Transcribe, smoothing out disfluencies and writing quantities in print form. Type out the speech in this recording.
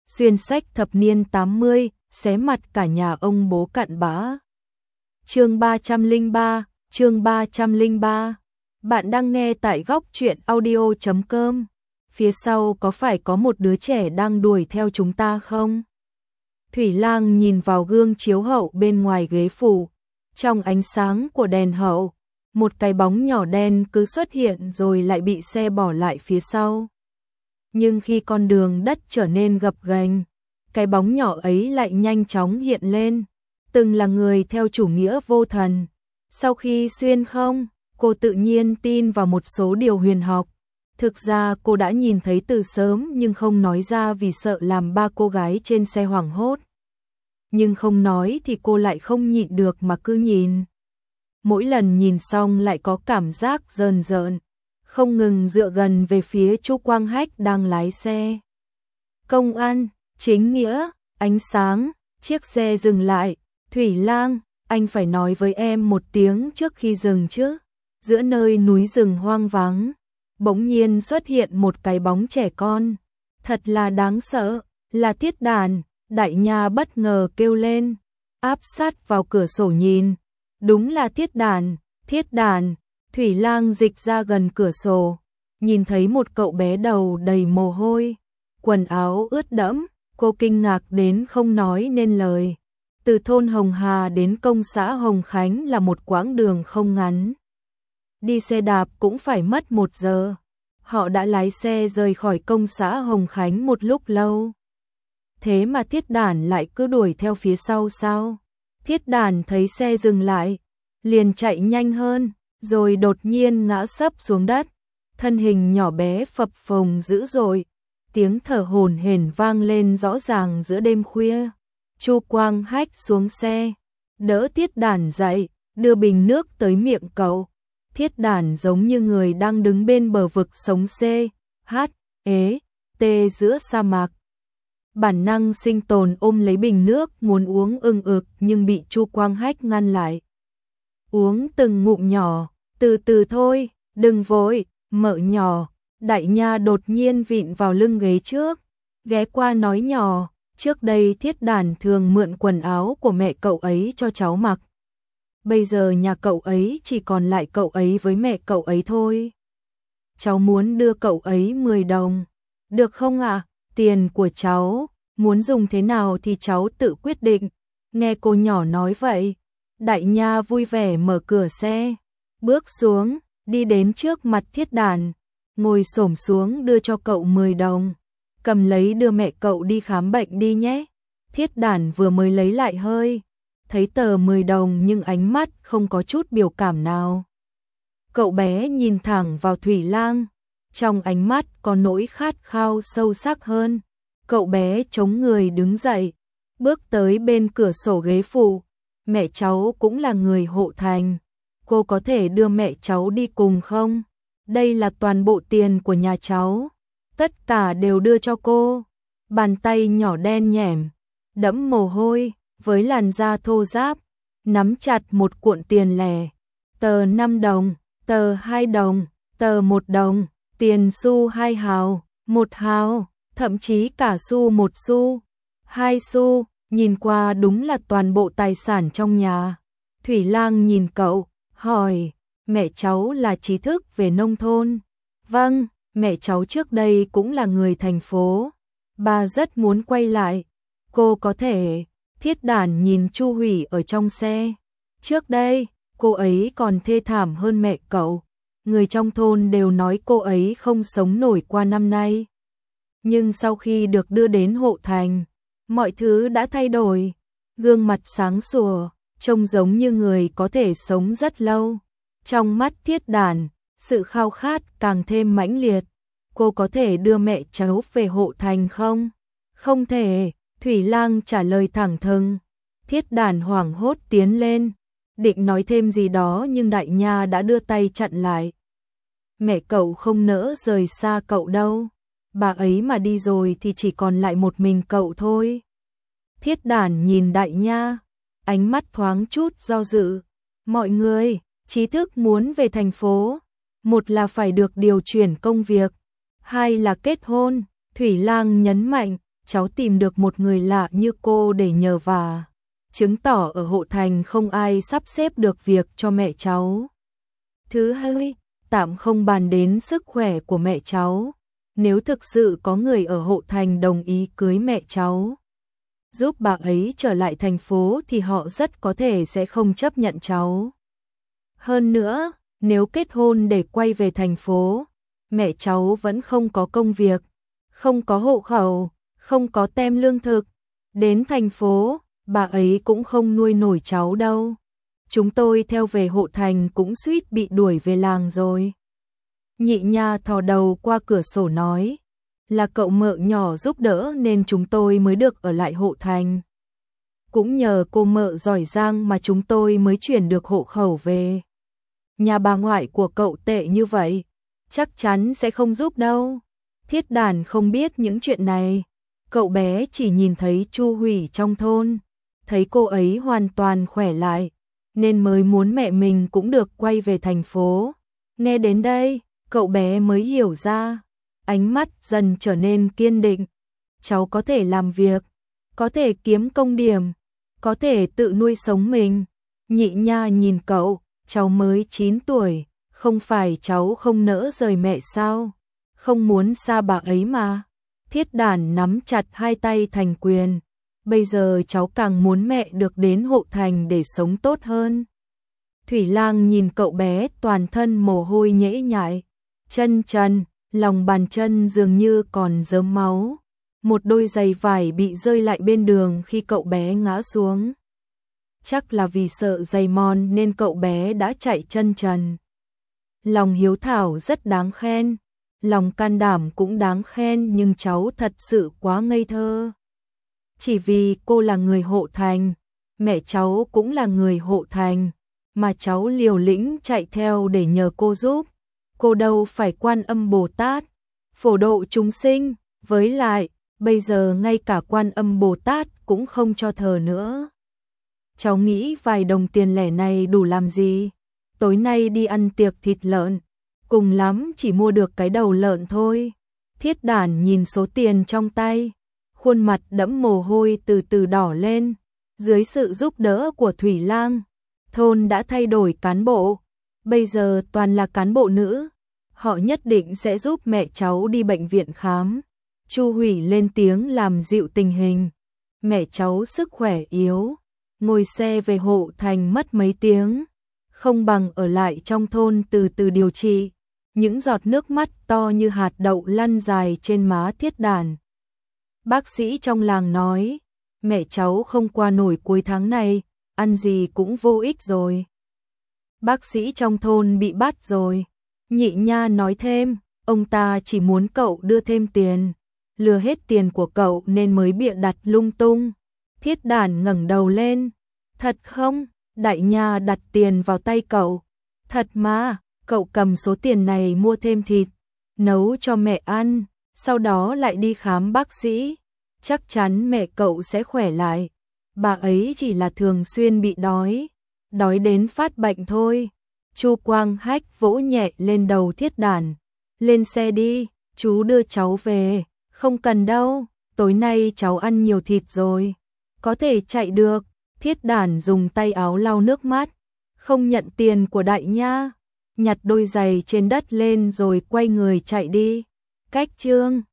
xuyên sách thập niên 80, xé mặt cả nhà ông bố cặn bã. Chương 303, chương 303. Bạn đang nghe tại góc truyện audio.com. Phía sau có phải có một đứa trẻ đang đuổi theo chúng ta không? Thủy Lang nhìn vào gương chiếu hậu bên ngoài ghế phủ. Trong ánh sáng của đèn hậu, một cái bóng nhỏ đen cứ xuất hiện rồi lại bị xe bỏ lại phía sau. Nhưng khi con đường đất trở nên gập ghềnh, cái bóng nhỏ ấy lại nhanh chóng hiện lên. Từng là người theo chủ nghĩa vô thần. Sau khi xuyên không, cô tự nhiên tin vào một số điều huyền học. Thực ra cô đã nhìn thấy từ sớm nhưng không nói ra vì sợ làm ba cô gái trên xe hoảng hốt. Nhưng không nói thì cô lại không nhịn được mà cứ nhìn. Mỗi lần nhìn xong lại có cảm giác rờn rợn, không ngừng dựa gần về phía Chu Quang Hách đang lái xe. Công an, chính nghĩa, ánh sáng, chiếc xe dừng lại. Thủy Lang, anh phải nói với em một tiếng trước khi dừng chứ. Giữa nơi núi rừng hoang vắng, bỗng nhiên xuất hiện một cái bóng trẻ con. Thật là đáng sợ, là Thiết Đàn. Đại Nha bất ngờ kêu lên, áp sát vào cửa sổ nhìn. Đúng là Thiết Đàn, Thiết Đàn. Thủy Lang dịch ra gần cửa sổ, nhìn thấy một cậu bé đầu đầy mồ hôi, quần áo ướt đẫm, cô kinh ngạc đến không nói nên lời. Từ thôn Hồng Hà đến công xã Hồng Khánh là một quãng đường không ngắn. Đi xe đạp cũng phải mất 1 giờ. Họ đã lái xe rời khỏi công xã Hồng Khánh một lúc lâu. Thế mà Thiết Đàn lại cứ đuổi theo phía sau sao? Thiết Đàn thấy xe dừng lại, liền chạy nhanh hơn, rồi đột nhiên ngã sấp xuống đất. Thân hình nhỏ bé phập phồng dữ dội, tiếng thở hổn hển vang lên rõ ràng giữa đêm khuya. Chu Quang Hách xuống xe, đỡ Thiết Đàn dậy, đưa bình nước tới miệng cậu. Thiết Đàn giống như người đang đứng bên bờ vực sống C.H.E.T giữa sa mạc. Bản năng sinh tồn ôm lấy bình nước muốn uống ưng ực nhưng bị Chu Quang Hách ngăn lại. Uống từng ngụm nhỏ, từ từ thôi, đừng vội, mợ nhỏ. Đại Nha đột nhiên vịn vào lưng ghế trước, ghé qua nói nhỏ, trước đây Thiết Đàn thường mượn quần áo của mẹ cậu ấy cho cháu mặc. Bây giờ nhà cậu ấy chỉ còn lại cậu ấy với mẹ cậu ấy thôi. Cháu muốn đưa cậu ấy 10 đồng. Được không ạ? Tiền của cháu, muốn dùng thế nào thì cháu tự quyết định. Nghe cô nhỏ nói vậy, Đại Nha vui vẻ mở cửa xe, bước xuống, đi đến trước mặt Thiết Đàn, ngồi xổm xuống đưa cho cậu 10 đồng. Cầm lấy đưa mẹ cậu đi khám bệnh đi nhé. Thiết Đàn vừa mới lấy lại hơi, thấy tờ 10 đồng nhưng ánh mắt không có chút biểu cảm nào. Cậu bé nhìn thẳng vào Thủy Lang, trong ánh mắt có nỗi khát khao sâu sắc hơn. Cậu bé chống người đứng dậy, bước tới bên cửa sổ ghế phụ. Mẹ cháu cũng là người Hộ Thành, cô có thể đưa mẹ cháu đi cùng không? Đây là toàn bộ tiền của nhà cháu, tất cả đều đưa cho cô. Bàn tay nhỏ đen nhẻm, đẫm mồ hôi, với làn da thô ráp, nắm chặt một cuộn tiền lẻ. Tờ 5 đồng, tờ 2 đồng, tờ 1 đồng, tiền xu 2 hào, 1 hào, thậm chí cả xu 1 xu, 2 xu, nhìn qua đúng là toàn bộ tài sản trong nhà. Thủy Lang nhìn cậu, hỏi, mẹ cháu là trí thức về nông thôn. Vâng, mẹ cháu trước đây cũng là người thành phố. Bà rất muốn quay lại. Cô có thể. Thiết Đàn nhìn Chu Hủy ở trong xe. Trước đây, cô ấy còn thê thảm hơn mẹ cậu. Người trong thôn đều nói cô ấy không sống nổi qua năm nay. Nhưng sau khi được đưa đến Hộ Thành, mọi thứ đã thay đổi. Gương mặt sáng sủa, trông giống như người có thể sống rất lâu. Trong mắt Thiết Đàn, sự khao khát càng thêm mãnh liệt. Cô có thể đưa mẹ cháu về Hộ Thành không? Không thể, Thủy Lang trả lời thẳng thừng. Thiết Đàn hoảng hốt tiến lên, định nói thêm gì đó nhưng Đại Nha đã đưa tay chặn lại. Mẹ cậu không nỡ rời xa cậu đâu. Bà ấy mà đi rồi thì chỉ còn lại một mình cậu thôi. Thiết Đàn nhìn Đại Nha, ánh mắt thoáng chút do dự. Mọi người, trí thức muốn về thành phố. Một là phải được điều chuyển công việc, hai là kết hôn. Thủy Lang nhấn mạnh, cháu tìm được một người lạ như cô để nhờ vả, chứng tỏ ở hộ thành không ai sắp xếp được việc cho mẹ cháu. Thứ hai, tạm không bàn đến sức khỏe của mẹ cháu, nếu thực sự có người ở hộ thành đồng ý cưới mẹ cháu, giúp bà ấy trở lại thành phố thì họ rất có thể sẽ không chấp nhận cháu. Hơn nữa, nếu kết hôn để quay về thành phố, mẹ cháu vẫn không có công việc, không có hộ khẩu, không có tem lương thực. Đến thành phố, bà ấy cũng không nuôi nổi cháu đâu. Chúng tôi theo về hộ thành cũng suýt bị đuổi về làng rồi. Nhị nha thò đầu qua cửa sổ nói, là cậu mợ nhỏ giúp đỡ nên chúng tôi mới được ở lại hộ thành. Cũng nhờ cô mợ giỏi giang mà chúng tôi mới chuyển được hộ khẩu về. Nhà bà ngoại của cậu tệ như vậy, chắc chắn sẽ không giúp đâu. Thiết Đản không biết những chuyện này. Cậu bé chỉ nhìn thấy Chu Hủy trong thôn, thấy cô ấy hoàn toàn khỏe lại, nên mới muốn mẹ mình cũng được quay về thành phố. Nghe đến đây, cậu bé mới hiểu ra, ánh mắt dần trở nên kiên định. Cháu có thể làm việc, có thể kiếm công điểm, có thể tự nuôi sống mình. Nhị nha nhìn cậu, cháu mới 9 tuổi, không phải cháu không nỡ rời mẹ sao? Không muốn xa bà ấy mà. Thiết Đản nắm chặt hai tay thành quyền. Bây giờ cháu càng muốn mẹ được đến hộ thành để sống tốt hơn. Thủy Lang nhìn cậu bé toàn thân mồ hôi nhễ nhại, chân trần, lòng bàn chân dường như còn rớm máu. Một đôi giày vải bị rơi lại bên đường khi cậu bé ngã xuống. Chắc là vì sợ giày mòn nên cậu bé đã chạy chân trần. Lòng hiếu thảo rất đáng khen, lòng can đảm cũng đáng khen, nhưng cháu thật sự quá ngây thơ. Chỉ vì cô là người hộ thành, mẹ cháu cũng là người hộ thành, mà cháu liều lĩnh chạy theo để nhờ cô giúp. Cô đâu phải Quan Âm Bồ Tát, phổ độ chúng sinh, với lại, bây giờ ngay cả Quan Âm Bồ Tát cũng không cho thờ nữa. Cháu nghĩ vài đồng tiền lẻ này đủ làm gì? Tối nay đi ăn tiệc thịt lợn, cùng lắm chỉ mua được cái đầu lợn thôi. Thiết Đản nhìn số tiền trong tay, khuôn mặt đẫm mồ hôi từ từ đỏ lên. Dưới sự giúp đỡ của Thủy Lang, thôn đã thay đổi cán bộ, bây giờ toàn là cán bộ nữ. Họ nhất định sẽ giúp mẹ cháu đi bệnh viện khám. Chu Hủy lên tiếng làm dịu tình hình. Mẹ cháu sức khỏe yếu, ngồi xe về hộ thành mất mấy tiếng, không bằng ở lại trong thôn từ từ điều trị. Những giọt nước mắt to như hạt đậu lăn dài trên má Thiết Đản. Bác sĩ trong làng nói, mẹ cháu không qua nổi cuối tháng này, ăn gì cũng vô ích rồi. Bác sĩ trong thôn bị bắt rồi. Nhị nha nói thêm, ông ta chỉ muốn cậu đưa thêm tiền, lừa hết tiền của cậu nên mới bịa đặt lung tung. Thiết Đản ngẩng đầu lên, thật không? Đại nha đặt tiền vào tay cậu. Thật mà, cậu cầm số tiền này mua thêm thịt, nấu cho mẹ ăn, sau đó lại đi khám bác sĩ. Chắc chắn mẹ cậu sẽ khỏe lại. Bà ấy chỉ là thường xuyên bị đói, đói đến phát bệnh thôi. Chu Quang Hách vỗ nhẹ lên đầu Thiết Đản. Lên xe đi, chú đưa cháu về. Không cần đâu, tối nay cháu ăn nhiều thịt rồi, có thể chạy được. Thiết Đản dùng tay áo lau nước mắt, không nhận tiền của đại nha, nhặt đôi giày trên đất lên rồi quay người chạy đi. Cách chương